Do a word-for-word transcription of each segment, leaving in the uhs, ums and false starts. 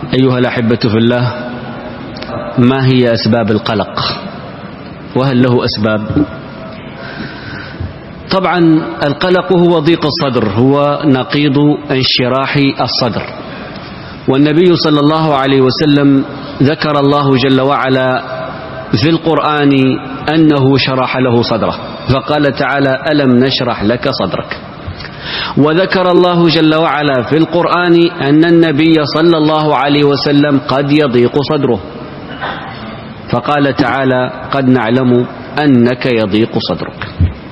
أيها الأحبة في الله، ما هي أسباب القلق؟ وهل له أسباب؟ طبعا القلق هو ضيق الصدر، هو نقيض انشراح الصدر، والنبي صلى الله عليه وسلم ذكر الله جل وعلا في القرآن أنه شرح له صدره، فقال تعالى: ألم نشرح لك صدرك. وذكر الله جل وعلا في القرآن أن النبي صلى الله عليه وسلم قد يضيق صدره، فقال تعالى: قد نعلم أنك يضيق صدرك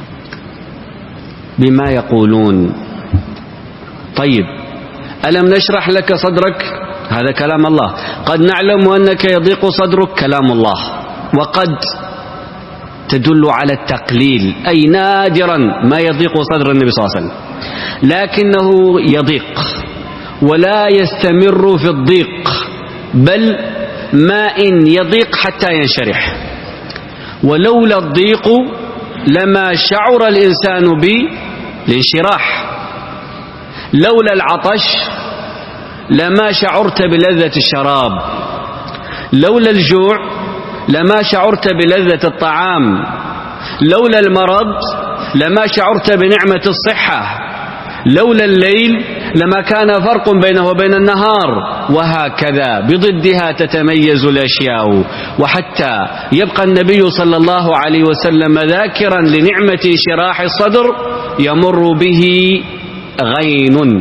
بما يقولون. طيب، ألم نشرح لك صدرك؟ هذا كلام الله. قد نعلم أنك يضيق صدرك كلام الله، وقد تدل على التقليل، أي نادرا ما يضيق صدر النبي صلى الله عليه وسلم، لكنه يضيق ولا يستمر في الضيق، بل ما إن يضيق حتى ينشرح. ولولا الضيق لما شعر الإنسان بالانشراح، لولا العطش لما شعرت بلذة الشراب، لولا الجوع لما شعرت بلذة الطعام، لولا المرض لما شعرت بنعمة الصحة، لولا الليل لما كان فرق بينه وبين النهار، وهكذا بضدها تتميز الأشياء. وحتى يبقى النبي صلى الله عليه وسلم ذاكرا لنعمة شراح الصدر يمر به غين.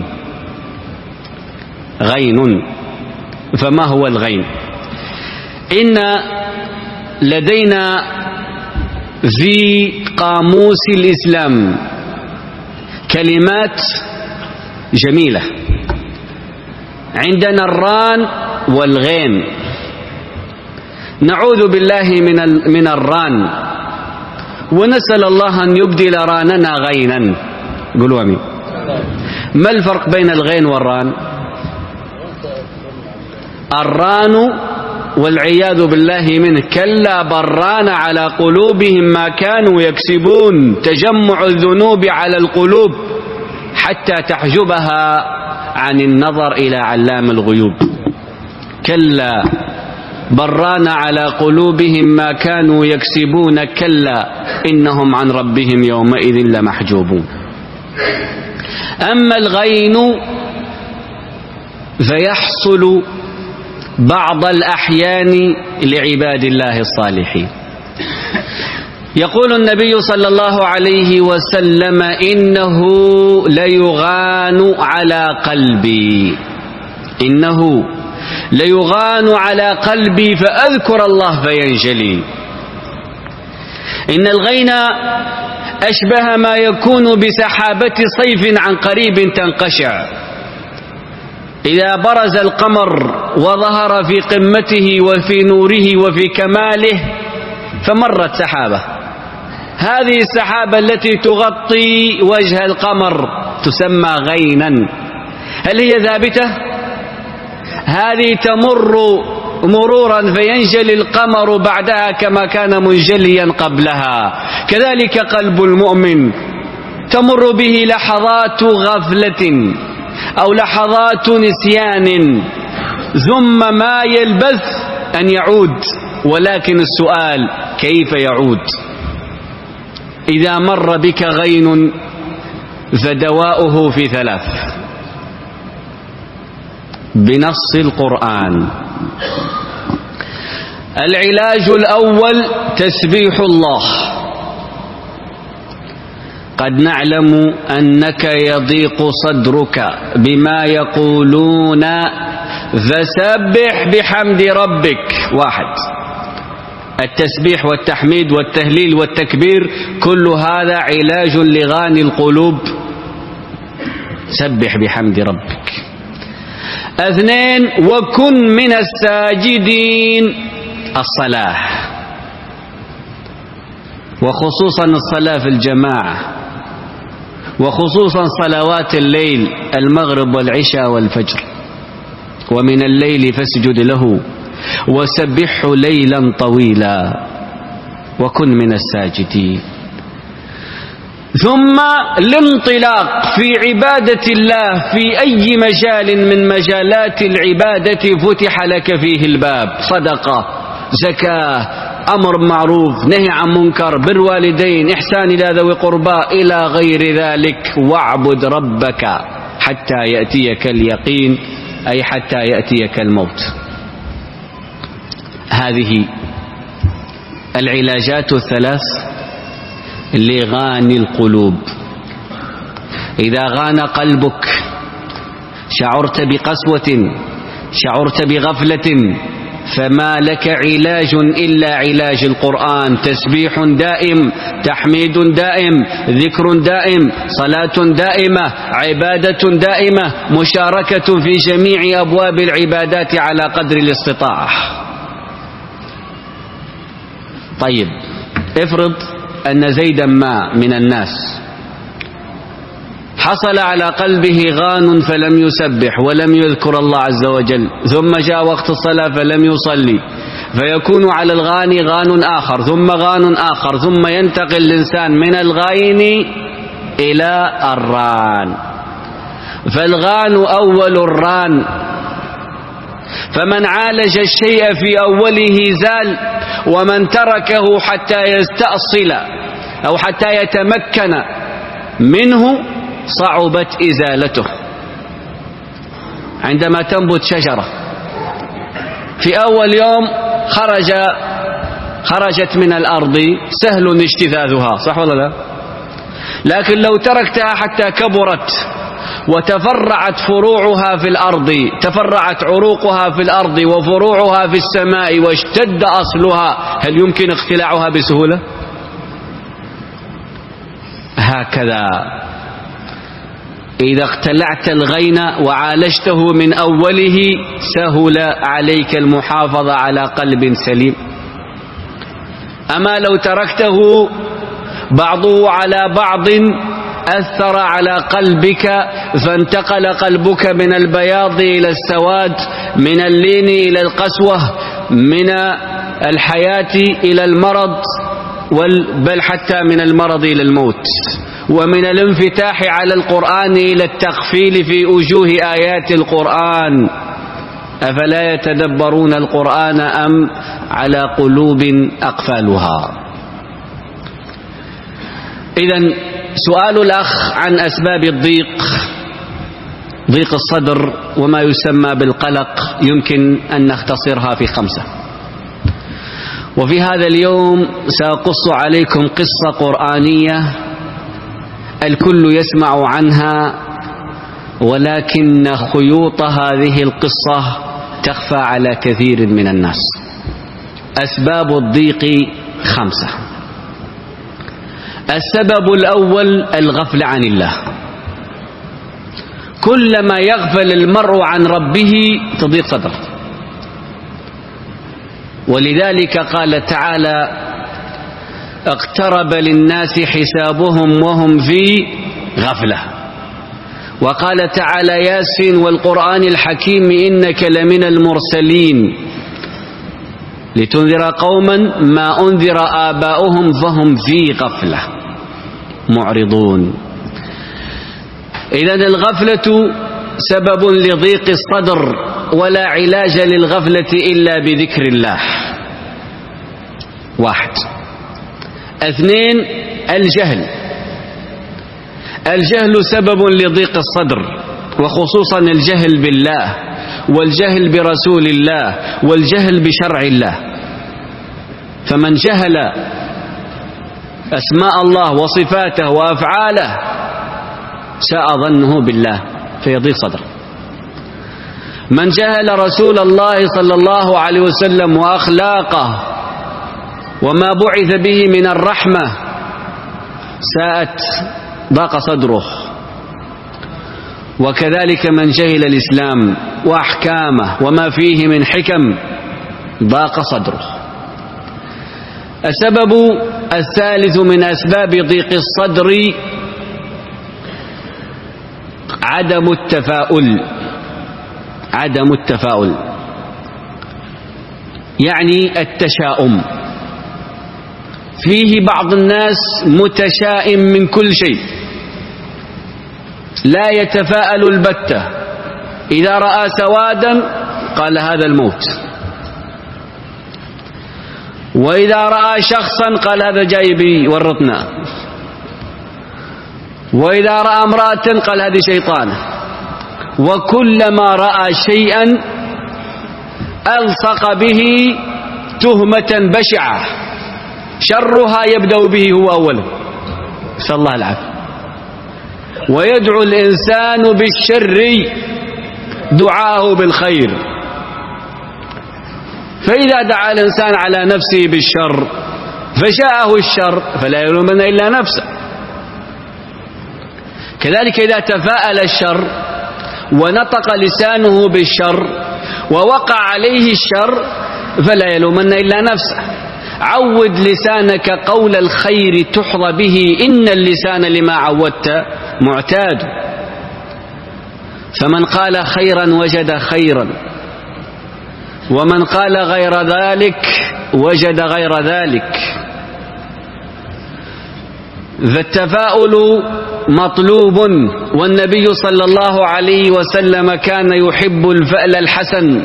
غين، فما هو الغين؟ إن لدينا في قاموس الإسلام كلمات جميلة، عندنا الران والغين. نعوذ بالله من من الران، ونسأل الله أن يبدل راننا غينا. قولوا آمين. ما الفرق بين الغين والران؟ الران والعياذ بالله منه، كلا بران على قلوبهم ما كانوا يكسبون، تجمع الذنوب على القلوب حتى تحجبها عن النظر إلى علام الغيوب. كلا بران على قلوبهم ما كانوا يكسبون، كلا إنهم عن ربهم يومئذ لمحجوبون. أما الغين فيحصل بعض الأحيان لعباد الله الصالحين. يقول النبي صلى الله عليه وسلم: إنه ليغان على قلبي، إنه ليغان على قلبي فأذكر الله فينجلي. إن الغين أشبه ما يكون بسحابة صيف عن قريب تنقشع، إذا برز القمر وظهر في قمته وفي نوره وفي كماله فمرت سحابة، هذه السحابة التي تغطي وجه القمر تسمى غينا. هل هي ثابتة؟ هذه تمر مرورا فينجلي القمر بعدها كما كان منجليا قبلها. كذلك قلب المؤمن تمر به لحظات غفلة أو لحظات نسيان، ثم ما يلبث أن يعود، ولكن السؤال كيف يعود؟ إذا مر بك غين فدواؤه في ثلاث بنص القرآن. العلاج الأول تسبيح الله. قد نعلم أنك يضيق صدرك بما يقولون فسبح بحمد ربك. واحد، التسبيح والتحميد والتهليل والتكبير كل هذا علاج لغان القلوب. سبح بحمد ربك. اثنين، وكن من الساجدين. الصلاة، وخصوصا الصلاة في الجماعة، وخصوصا صلوات الليل، المغرب والعشاء والفجر. ومن الليل فاسجد له وسبحه ليلا طويلا، وكن من الساجدين. ثم الانطلاق في عبادة الله في أي مجال من مجالات العبادة فتح لك فيه الباب: صدقة، زكاة، أمر معروف، نهي عن منكر، بر والدين، إحسان إلى ذوي قربى، إلى غير ذلك. واعبد ربك حتى يأتيك اليقين، أي حتى يأتيك الموت. هذه العلاجات الثلاث لغاني القلوب. إذا غان قلبك، شعرت بقسوة، شعرت بغفلة، فما لك علاج إلا علاج القرآن: تسبيح دائم، تحميد دائم، ذكر دائم، صلاة دائمة، عبادة دائمة، مشاركة في جميع أبواب العبادات على قدر الاستطاعة. طيب، افرض أن زيدا ما من الناس حصل على قلبه غان فلم يسبح ولم يذكر الله عز وجل، ثم جاء وقت الصلاة فلم يصلي، فيكون على الغاني غان آخر، ثم غان آخر، ثم ينتقل الإنسان من الغين إلى الران. فالغان أول الران، فمن عالج الشيء في أوله زال، ومن تركه حتى يستأصل أو حتى يتمكن منه صعبت إزالته. عندما تنبت شجرة في أول يوم خرج خرجت من الأرض سهل اجتثاثها، صح ولا لا؟ لكن لو تركتها حتى كبرت وتفرعت فروعها في الأرض، تفرعت عروقها في الأرض وفروعها في السماء واشتد أصلها، هل يمكن اقتلاعها بسهولة؟ هكذا إذا اقتلعت الغين وعالجته من أوله سهل عليك المحافظة على قلب سليم. أما لو تركته بعضه على بعض أثر على قلبك، فانتقل قلبك من البياض إلى السواد، من اللين إلى القسوة، من الحياة إلى المرض، بل حتى من المرض إلى الموت، ومن الانفتاح على القرآن إلى التغفيل في وجوه آيات القرآن. أفلا يتدبرون القرآن أم على قلوب أقفالها؟ إذن سؤال الأخ عن أسباب الضيق، ضيق الصدر وما يسمى بالقلق، يمكن أن نختصرها في خمسة. وفي هذا اليوم سأقص عليكم قصة قرآنية الكل يسمع عنها، ولكن خيوط هذه القصة تخفى على كثير من الناس. أسباب الضيق خمسة. السبب الأول الغفل عن الله. كلما يغفل المرء عن ربه تضيق صدره، ولذلك قال تعالى: اقترب للناس حسابهم وهم في غفلة. وقال تعالى: ياسين والقرآن الحكيم إنك لمن المرسلين لتنذر قوما ما أنذر آباؤهم فهم في غفلة معرضون. إذن الغفلة سبب لضيق الصدر، ولا علاج للغفلة إلا بذكر الله. واحد. اثنين، الجهل. الجهل سبب لضيق الصدر، وخصوصا الجهل بالله، والجهل برسول الله، والجهل بشرع الله. فمن جهل أسماء الله وصفاته وأفعاله ساء ظنه بالله فيضيق صدره. من جهل رسول الله صلى الله عليه وسلم وأخلاقه وما بعث به من الرحمة ساءت ضاق صدره. وكذلك من جهل الإسلام وأحكامه وما فيه من حكم ضاق صدره. السبب الثالث من أسباب ضيق الصدر عدم التفاؤل. عدم التفاؤل يعني التشاؤم. فيه بعض الناس متشائم من كل شيء، لا يتفاءل البتة، إذا رأى سوادا قال هذا الموت، وإذا رأى شخصا قال هذا جاي بيورطنا، وإذا رأى امرأة قال هذه شيطانة، وكلما رأى شيئا ألصق به تهمة بشعة شرها يبدأ به هو أولا، نسأل الله العافية. ويدعو الإنسان بالشر دعاءه بالخير، فإذا دعا الإنسان على نفسه بالشر فجاءه الشر فلا يلومن إلا نفسه. كذلك إذا تفاءل الشر ونطق لسانه بالشر ووقع عليه الشر فلا يلومن إلا نفسه. عود لسانك قول الخير تحظى به، إن اللسان لما عودت معتاد. فمن قال خيرا وجد خيرا، ومن قال غير ذلك وجد غير ذلك. فالتفاؤل مطلوب، والنبي صلى الله عليه وسلم كان يحب الفأل الحسن.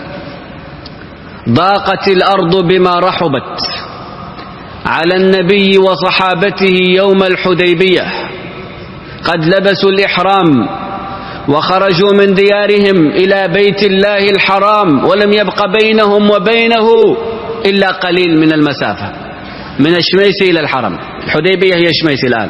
ضاقت الأرض بما رحبت على النبي وصحابته يوم الحديبية، قد لبسوا الإحرام وخرجوا من ديارهم إلى بيت الله الحرام، ولم يبق بينهم وبينه إلا قليل من المسافة، من الشميس إلى الحرم. الحديبية هي الشميس الآن،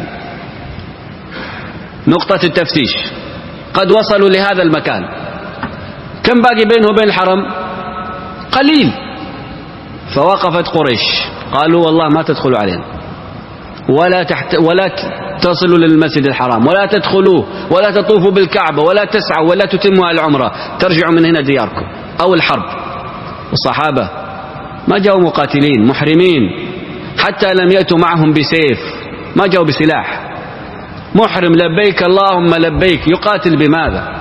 نقطة التفتيش، قد وصلوا لهذا المكان. كم باقي بينه وبين الحرم؟ قليل. فوقفت قريش قالوا والله ما تدخلوا علينا، ولا تحت ولا تصلوا للمسجد الحرام، ولا تدخلوه، ولا تطوفوا بالكعبة، ولا تسعوا، ولا تتموا العمرة، ترجعوا من هنا دياركم أو الحرب. والصحابة ما جاءوا مقاتلين محرمين، حتى لم يأتوا معهم بسيف، ما جاءوا بسلاح. محرم لبيك اللهم لبيك، يقاتل بماذا؟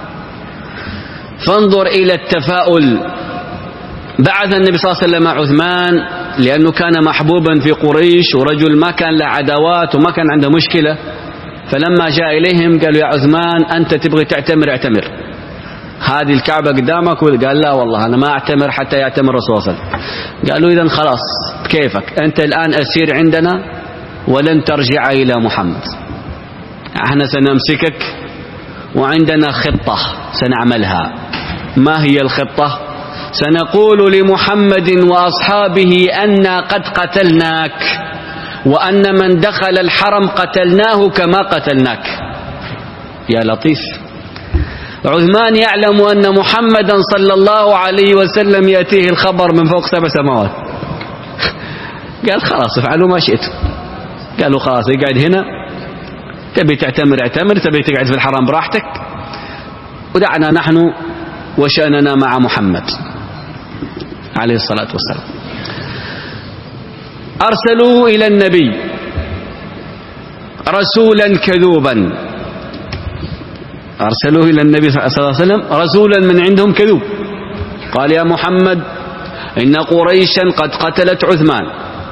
فانظر إلى التفاؤل. بعث النبي صلى الله عليه وسلم عثمان لأنه كان محبوبا في قريش، ورجل ما كان له عداوات وما كان عنده مشكلة. فلما جاء إليهم قالوا يا عثمان أنت تبغي تعتمر اعتمر، هذه الكعبة قدامك. قال لا والله أنا ما أعتمر حتى يعتمر الرسول صلى الله عليه وسلم. قالوا إذن خلاص كيفك، أنت الآن أسير عندنا ولن ترجع إلى محمد، احنا سنمسكك وعندنا خطة سنعملها. ما هي الخطة؟ سنقول لمحمد وأصحابه أنا قد قتلناك، وأن من دخل الحرم قتلناه كما قتلناك. يا لطيف، عثمان يعلم أن محمدا صلى الله عليه وسلم يأتيه الخبر من فوق سبع سماوات. قال خلاص افعلوا ما شئتم. قالوا خلاص اقعد هنا، تبي تعتمر اعتمر، تبي تقعد في الحرم براحتك، ودعنا نحن وشأننا مع محمد عليه الصلاة والسلام. أرسلوا إلى النبي رسولا كذوبا، أرسلوا إلى النبي صلى الله عليه وسلم رسولا من عندهم كذوب. قال يا محمد إن قريشا قد قتلت عثمان،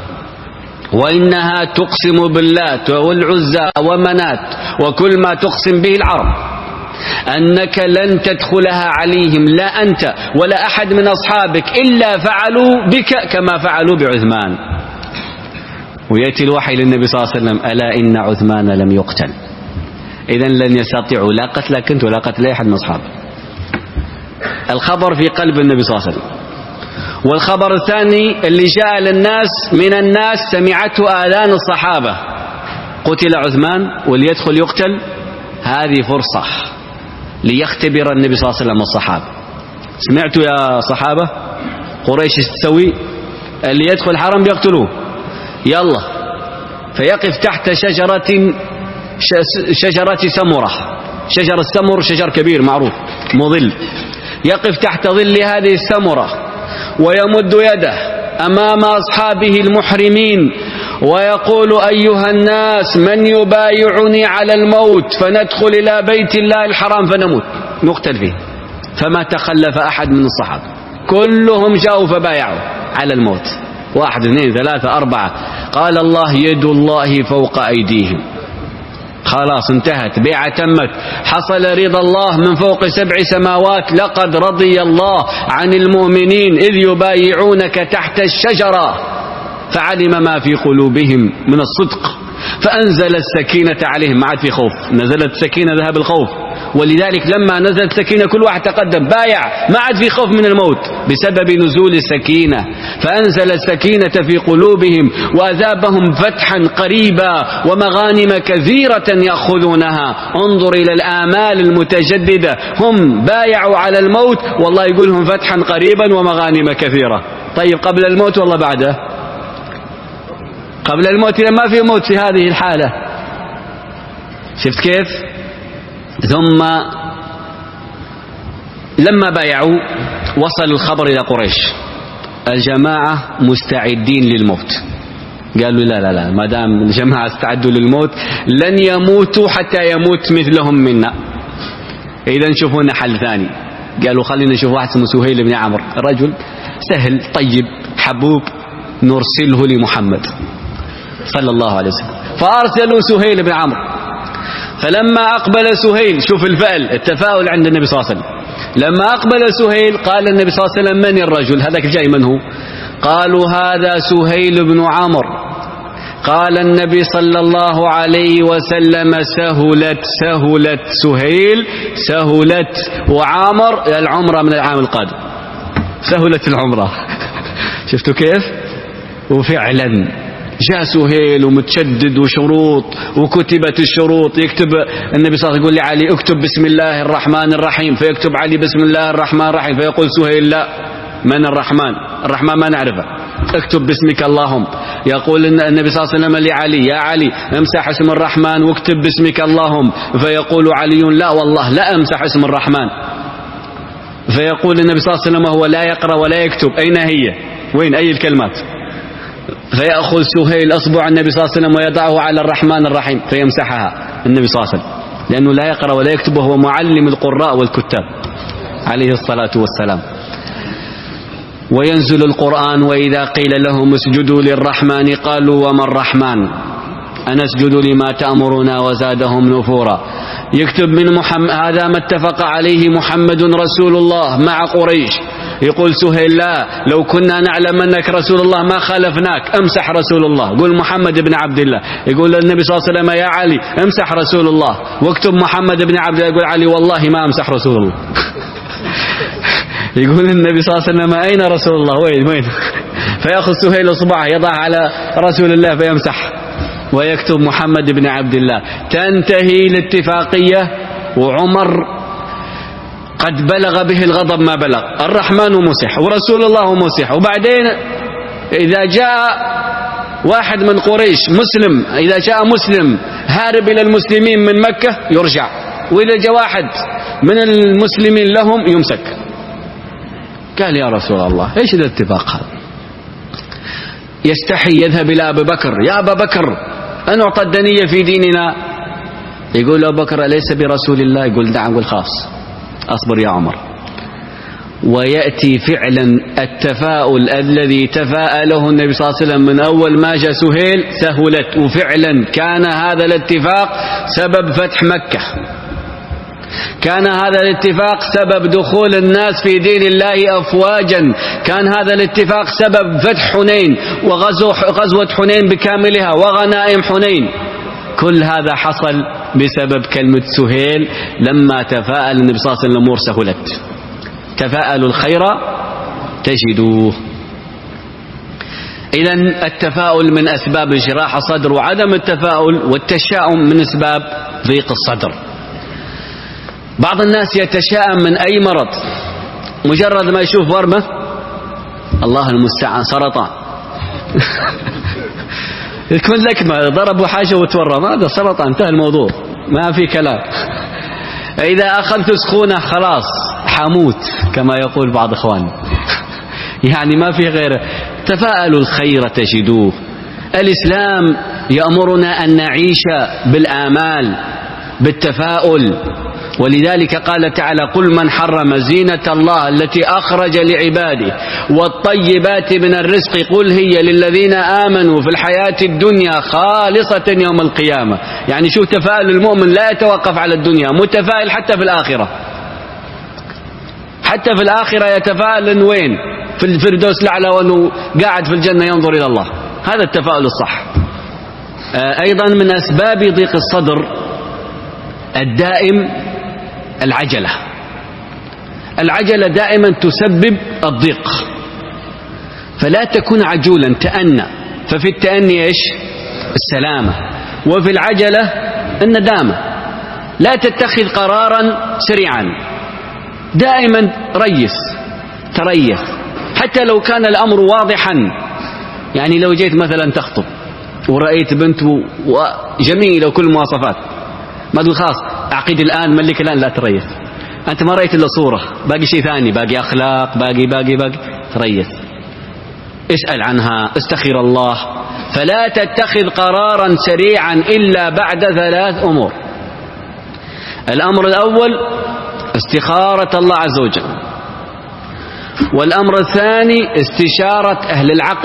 وإنها تقسم باللات والعزى ومنات وكل ما تقسم به العرب أنك لن تدخلها عليهم، لا أنت ولا أحد من أصحابك، إلا فعلوا بك كما فعلوا بعثمان. ويأتي الوحي للنبي صلى الله عليه وسلم ألا إن عثمان لم يقتل، إذن لن يستطيعوا لا قتلك أنت ولا قتل أحد من أصحابك. الخبر في قلب النبي صلى الله عليه وسلم. والخبر الثاني اللي جاء للناس من الناس سمعته آذان الصحابة، قتل عثمان وليدخل يقتل. هذه فرصة ليختبر النبي صلى الله عليه وسلم الصحابة. سمعتوا يا صحابة قريش تسوي؟ اللي يدخل الحرم يقتلوه، يلا. فيقف تحت شجرة شجرة سمرة، شجر السمر شجر كبير معروف مظل، يقف تحت ظل هذه السمرة ويمد يده أمام أصحابه المحرمين ويقول أيها الناس من يبايعني على الموت فندخل إلى بيت الله الحرام فنموت نقتل فيه. فما تخلف أحد من الصحابة، كلهم جاءوا فبايعوا على الموت، واحد اثنين ثلاثة أربعة. قال الله يد الله فوق أيديهم. خلاص انتهت، بيعة تمت، حصل رضا الله من فوق سبع سماوات. لقد رضي الله عن المؤمنين إذ يبايعونك تحت الشجرة فعلم ما في قلوبهم من الصدق فأنزل السكينة عليهم. ما عاد في خوف، نزلت سكينة ذهب الخوف. ولذلك لما نزلت سكينة كل واحد تقدم بايع، ما عاد في خوف من الموت بسبب نزول السكينة. فأنزل السكينة في قلوبهم وأذابهم فتحا قريبا ومغانم كثيرة يأخذونها. انظر إلى الآمال المتجددة، هم بايعوا على الموت والله يقولهم فتحا قريبا ومغانم كثيرة. طيب قبل الموت والله بعده؟ قبل الموت لما في موت في هذه الحالة. شفت كيف؟ ثم لما بايعوا وصل الخبر إلى قريش، الجماعة مستعدين للموت. قالوا لا لا لا، ما دام الجماعة استعدوا للموت لن يموتوا حتى يموت مثلهم منا، إذا نشوفوا لنا حل ثاني. قالوا خلينا نشوف واحد اسمه سهيل بن عمرو، رجل سهل طيب حبوب، نرسله لمحمد صلى الله عليه وسلم. فأرسلوا سهيل بن عمرو. فلما أقبل سهيل، شوف الفعل التفاؤل عند النبي صلى الله عليه وسلم، لما أقبل سهيل قال النبي صلى الله عليه وسلم من الرجل هذاك الجاي من هو؟ قالوا هذا سهيل بن عمرو. قال النبي صلى الله عليه وسلم سهلت سهلت سهيل سهلت وعامر العمرة من العام القادم، سهلت العمرة. شفتوا كيف؟ وفعلا جاء سهيل ومتشدد وشروط وكتبت الشروط. يكتب النبي صلى الله عليه وسلم يقول لعلي اكتب بسم الله الرحمن الرحيم، فيكتب علي بسم الله الرحمن الرحيم، فيقول سهيل لا، من الرحمن؟ الرحمن ما نعرفه، اكتب باسمك اللهم. يقول النبي صلى الله عليه وسلم لعلي يا علي امسح اسم الرحمن واكتب باسمك اللهم، فيقول علي لا والله لا امسح اسم الرحمن. فيقول النبي صلى الله عليه وسلم هو لا يقرأ ولا يكتب، أين هي؟ وين أي الكلمات؟ فيأخذ سهيل أصبع النبي صلى الله عليه وسلم ويضعه على الرحمن الرحيم فيمسحها النبي صلى الله عليه وسلم، لأنه لا يقرأ ولا يكتب وهو معلم القراء والكتاب عليه الصلاة والسلام. وينزل القرآن وإذا قيل لهم اسجدوا للرحمن قالوا وما الرحمن أنسجد لما تأمرنا وزادهم نفورا. يكتب من محمد هذا ما اتفق عليه محمد رسول الله مع قريش. يقول سهيل لا، لو كنا نعلم أنك رسول الله ما خالفناك، امسح رسول الله، قول محمد بن عبد الله. يقول النبي صلى الله عليه وسلم يا علي امسح رسول الله واكتب محمد بن عبد الله، يقول علي والله ما امسح رسول الله. يقول النبي صلى الله عليه وسلم أين رسول الله؟ وين وين؟ فيأخذ سهيل اصبعه يضع على رسول الله فيمسح ويكتب محمد بن عبد الله. تنتهي الاتفاقية وعمر قد بلغ به الغضب ما بلغ، الرحمن مسح ورسول الله مسح. وبعدين إذا جاء واحد من قريش مسلم، إذا جاء مسلم هارب إلى المسلمين من مكة يرجع، وإذا جاء واحد من المسلمين لهم يمسك. قال يا رسول الله إيش الاتفاق هذا؟ يستحي يذهب إلى أبي بكر، يا أبا بكر أن أعطى الدنية في ديننا. يقول أبو بكر أليس برسول الله؟ يقول نعم. يقول خلاص أصبر يا عمر. ويأتي فعلا التفاؤل الذي تفاءله النبي صلى الله عليه وسلم من أول ما جاء سهيل سهلت، وفعلا كان هذا الاتفاق سبب فتح مكة، كان هذا الاتفاق سبب دخول الناس في دين الله أفواجا، كان هذا الاتفاق سبب فتح حنين وغزوة حنين بكاملها وغنائم حنين. كل هذا حصل بسبب كلمة سهيل لما تفاءل النبي صلى الله عليه وسلم الأمور سهلت. تفاءلوا الخير تجدوه. إذن التفاؤل من أسباب انشراح الصدر، وعدم التفاؤل والتشاؤم من أسباب ضيق الصدر. بعض الناس يتشاءم من أي مرض، مجرد ما يشوف ورمة الله المستعان سرطان يكون لكمة ضربوا حاجة وتورم، هذا سرطان انتهى الموضوع ما في كلام. إذا أخذت سخونة خلاص حموت كما يقول بعض إخواني يعني ما في غيره. تفاءلوا الخير تجدوه. الإسلام يأمرنا أن نعيش بالآمال بالتفاؤل، ولذلك قال تعالى قل من حرم زينة الله التي أخرج لعباده والطيبات من الرزق قل هي للذين آمنوا في الحياة الدنيا خالصة يوم القيامة. يعني شوف تفاؤل المؤمن لا يتوقف على الدنيا، متفائل حتى في الآخرة، حتى في الآخرة يتفائل وين؟ في الفردوس الأعلى وأنه قاعد في الجنة ينظر إلى الله. هذا التفاؤل الصح. أيضا من أسباب ضيق الصدر الدائم العجلة. العجلة دائما تسبب الضيق، فلا تكون عجولا تأنى، ففي التأني إيش؟ السلامة، وفي العجلة الندامة. لا تتخذ قرارا سريعا، دائما ريث تريث، حتى لو كان الأمر واضحا. يعني لو جيت مثلا تخطب ورأيت بنت جميلة وكل مواصفات، ما تقول خلاص أعقد الآن ملك الآن، لا تريث. أنت ما رأيت إلا صورة، باقي شيء ثاني، باقي أخلاق، باقي باقي باقي تريث. اسأل عنها، استخير الله. فلا تتخذ قرارا سريعا إلا بعد ثلاث أمور. الأمر الأول استخارة الله عز وجل، والأمر الثاني استشارة أهل العقل،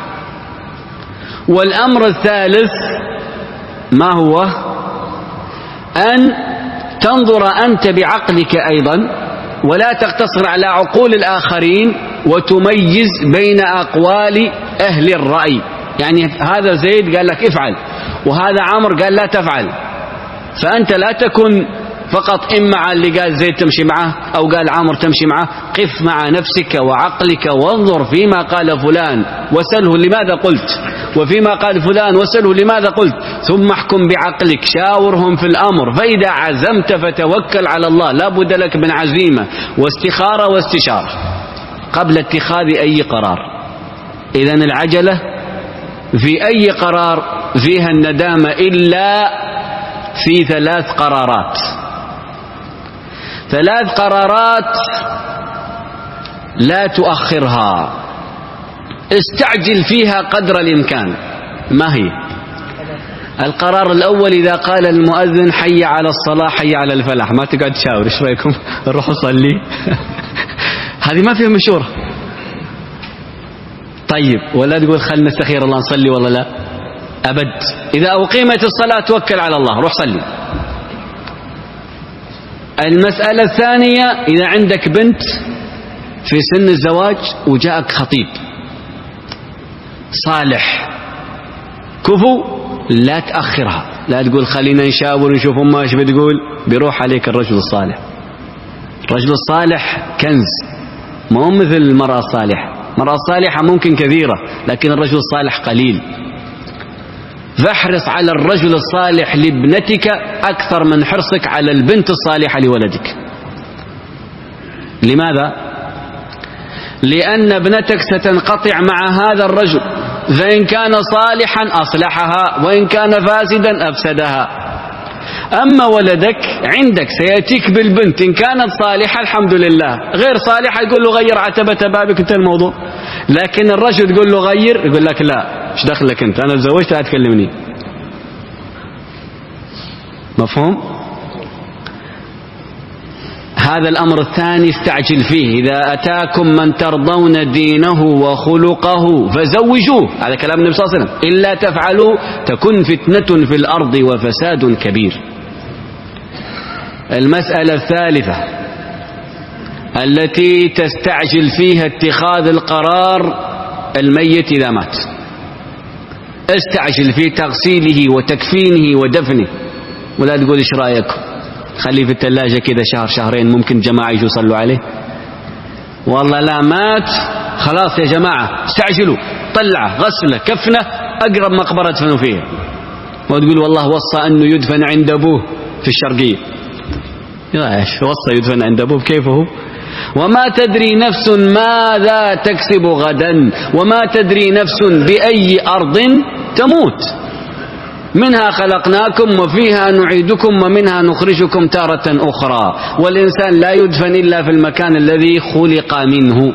والأمر الثالث ما هو؟ أن تنظر أنت بعقلك أيضا، ولا تقتصر على عقول الآخرين، وتميز بين أقوال أهل الرأي. يعني هذا زيد قال لك افعل، وهذا عمر قال لا تفعل، فأنت لا تكن فقط إما على اللي قال زيد تمشي معه أو قال عمر تمشي معه. قف مع نفسك وعقلك وانظر فيما قال فلان وسله لماذا قلت، وفيما قال فلان وسله لماذا قلت، ثم احكم بعقلك، شاورهم في الأمر. فإذا عزمت فتوكل على الله، لا بد لك من عزيمة واستخارة واستشارة قبل اتخاذ أي قرار. إذن العجلة في أي قرار فيها الندامة إلا في ثلاث قرارات. ثلاث قرارات لا تؤخرها، استعجل فيها قدر الإمكان. ما هي؟ القرار الأول إذا قال المؤذن حي على الصلاة حي على الفلاح، ما تقعد تشاور ايش رايكم نروح نصلي هذه ما فيها مشورة. طيب ولا تقول خلنا نستخير الله نصلي والله لا أبد. إذا أقيمت الصلاة توكل على الله، روح صلي. المسألة الثانية إذا عندك بنت في سن الزواج وجاءك خطيب صالح كفو، لا تأخرها، لا تقول خلينا نشاور ونشوف أمها ايش بتقول، بيروح عليك الرجل الصالح. الرجل الصالح كنز، ما هو مثل المرأة الصالحة. المرأة الصالحة ممكن كثيرة لكن الرجل الصالح قليل. فاحرص على الرجل الصالح لابنتك أكثر من حرصك على البنت الصالحة لولدك. لماذا؟ لأن ابنتك ستنقطع مع هذا الرجل، فإن كان صالحا أصلحها وإن كان فاسدا أفسدها. أما ولدك عندك سيأتيك بالبنت، إن كانت صالحة الحمد لله، غير صالحة يقول له غير عتبة بابك انتهى الموضوع. لكن الرجل تقول له غير يقول لك لا ايش دخلك انت، انا تزوجت لا تكلمني. مفهوم؟ هذا الأمر الثاني استعجل فيه. إذا أتاكم من ترضون دينه وخلقه فزوجوه، هذا كلام النبي صلى الله عليه وسلم. إلا تفعلوا تكن فتنة في الأرض وفساد كبير. المسألة الثالثة التي تستعجل فيها اتخاذ القرار الميت إذا مات، استعجل في تغسيله وتكفينه ودفنه، ولا تقول ايش رايكم خليه في الثلاجة كذا شهر شهرين ممكن جماعة يجوا يصلوا عليه. والله لا مات خلاص يا جماعة استعجلوا، طلعه غسله كفنه أقرب مقبرة دفنوا فيها. وتقول والله وصى أنه يدفن عند أبوه في الشرقية. يا ايش وصى يدفن عند أبوه كيف هو؟ وما تدري نفس ماذا تكسب غدا وما تدري نفس بأي أرض تموت. منها خلقناكم وفيها نعيدكم ومنها نخرجكم تارة أخرى، والإنسان لا يدفن إلا في المكان الذي خلق منه.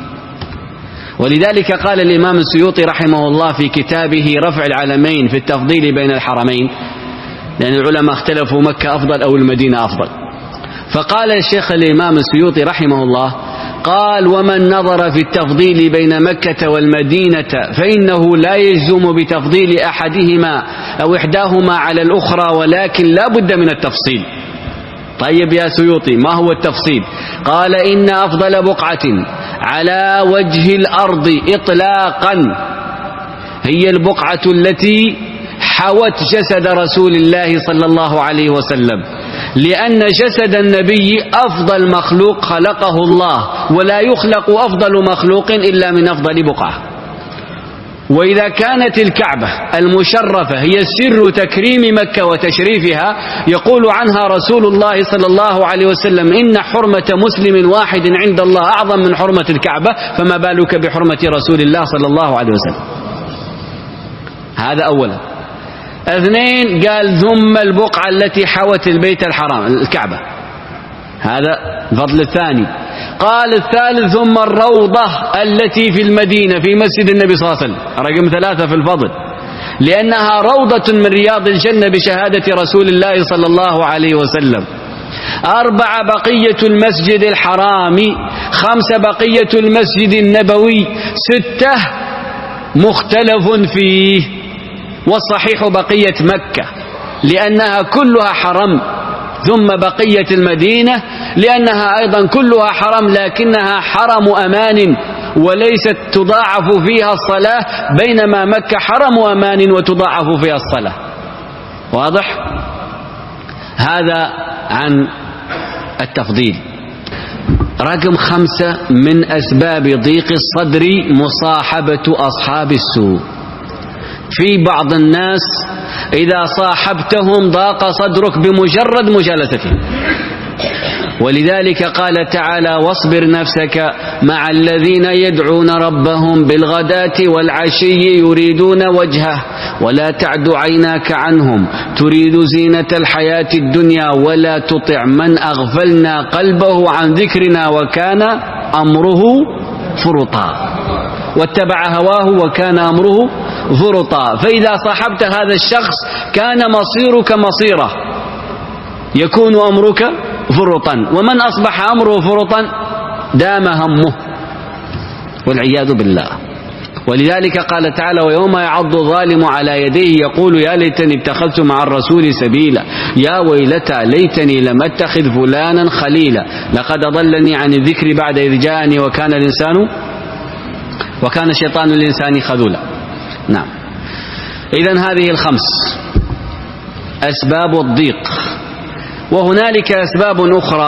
ولذلك قال الإمام السيوطي رحمه الله في كتابه رفع العلمين في التفضيل بين الحرمين، لأن العلماء اختلفوا مكة أفضل أو المدينة أفضل، فقال الشيخ الإمام السيوطي رحمه الله قال: ومن نظر في التفضيل بين مكة والمدينة فإنه لا يجزم بتفضيل أحدهما أو إحداهما على الأخرى، ولكن لا بد من التفصيل. طيب يا سيوطي، ما هو التفصيل؟ قال: إن أفضل بقعة على وجه الأرض إطلاقا هي البقعة التي حوت جسد رسول الله صلى الله عليه وسلم، لأن جسد النبي أفضل مخلوق خلقه الله، ولا يخلق أفضل مخلوق إلا من أفضل بقعة. وإذا كانت الكعبة المشرفة هي سر تكريم مكة وتشريفها، يقول عنها رسول الله صلى الله عليه وسلم: إن حرمة مسلم واحد عند الله أعظم من حرمة الكعبة، فما بالك بحرمة رسول الله صلى الله عليه وسلم. هذا أولا. اثنين، قال: ثم البقعة التي حوت البيت الحرام الكعبة، هذا فضل الثاني. قال الثالث: ثم الروضة التي في المدينة في مسجد النبي صلى الله عليه وسلم، رقم ثلاثة في الفضل، لأنها روضة من رياض الجنة بشهادة رسول الله صلى الله عليه وسلم. أربعة، بقية المسجد الحرام. خمسة، بقية المسجد النبوي. ستة، مختلف فيه، والصحيح بقية مكة لأنها كلها حرم، ثم بقية المدينة لأنها أيضا كلها حرم، لكنها حرم أمان وليست تضاعف فيها الصلاة، بينما مكة حرم أمان وتضاعف فيها الصلاة. واضح؟ هذا عن التفضيل. رقم خمسة، من أسباب ضيق الصدر مصاحبة أصحاب السوء. في بعض الناس إذا صاحبتهم ضاق صدرك بمجرد مجالستهم، ولذلك قال تعالى: واصبر نفسك مع الذين يدعون ربهم بالغداة والعشي يريدون وجهه ولا تعد عيناك عنهم تريد زينة الحياة الدنيا ولا تطع من أغفلنا قلبه عن ذكرنا وكان أمره فرطا واتبع هواه وكان أمره فرطا. فإذا صاحبت هذا الشخص كان مصيرك مصيره، يكون أمرك فرطا، ومن أصبح أمره فرطا دام همه والعياذ بالله. ولذلك قال تعالى: ويوم يعض الظالم على يديه يقول يا ليتني اتخذت مع الرسول سبيلا يا ويلتى ليتني لم اتخذ فلانا خليلا لقد أضلني عن الذكر بعد إذ جاءني وكان الإنسان وكان الشيطان للإنسان خذولا. نعم. إذن هذه الخمس أسباب الضيق، وهنالك أسباب أخرى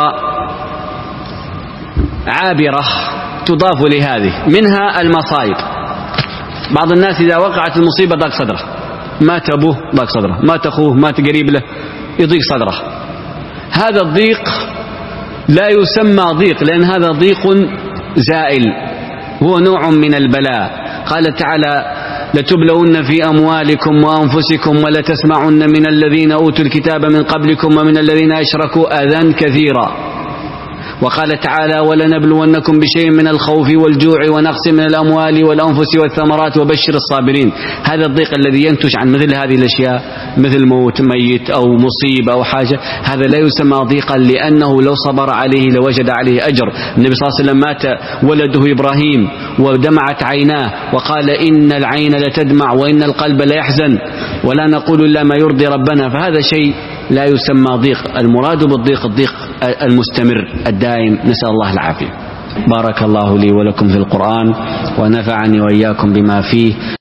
عابرة تضاف لهذه، منها المصائب. بعض الناس إذا وقعت المصيبة ضاق صدره، مات أبوه ضاق صدره، مات أخوه، مات قريب له، يضيق صدره. هذا الضيق لا يسمى ضيق، لأن هذا ضيق زائل، هو نوع من البلاء. قال تعالى: لتبلون في أموالكم وأنفسكم ولتسمعن من الذين أوتوا الكتاب من قبلكم ومن الذين أشركوا أذى كثيرا. وقال تعالى: ولنبلونكم بشيء من الخوف والجوع ونقص من الأموال والأنفس والثمرات وبشر الصابرين. هذا الضيق الذي ينتج عن مثل هذه الأشياء، مثل موت ميت أو مصيبة أو حاجة، هذا لا يسمى ضيقا، لأنه لو صبر عليه لوجد عليه أجر. النبي صلى الله عليه وسلم مات ولده إبراهيم ودمعت عيناه وقال: إن العين لتدمع وإن القلب ليحزن ولا نقول إلا ما يرضي ربنا. فهذا شيء لا يسمى ضيق. المراد بالضيق الضيق المستمر الدائم، نسأل الله العافية. بارك الله لي ولكم في القرآن ونفعني وإياكم بما فيه.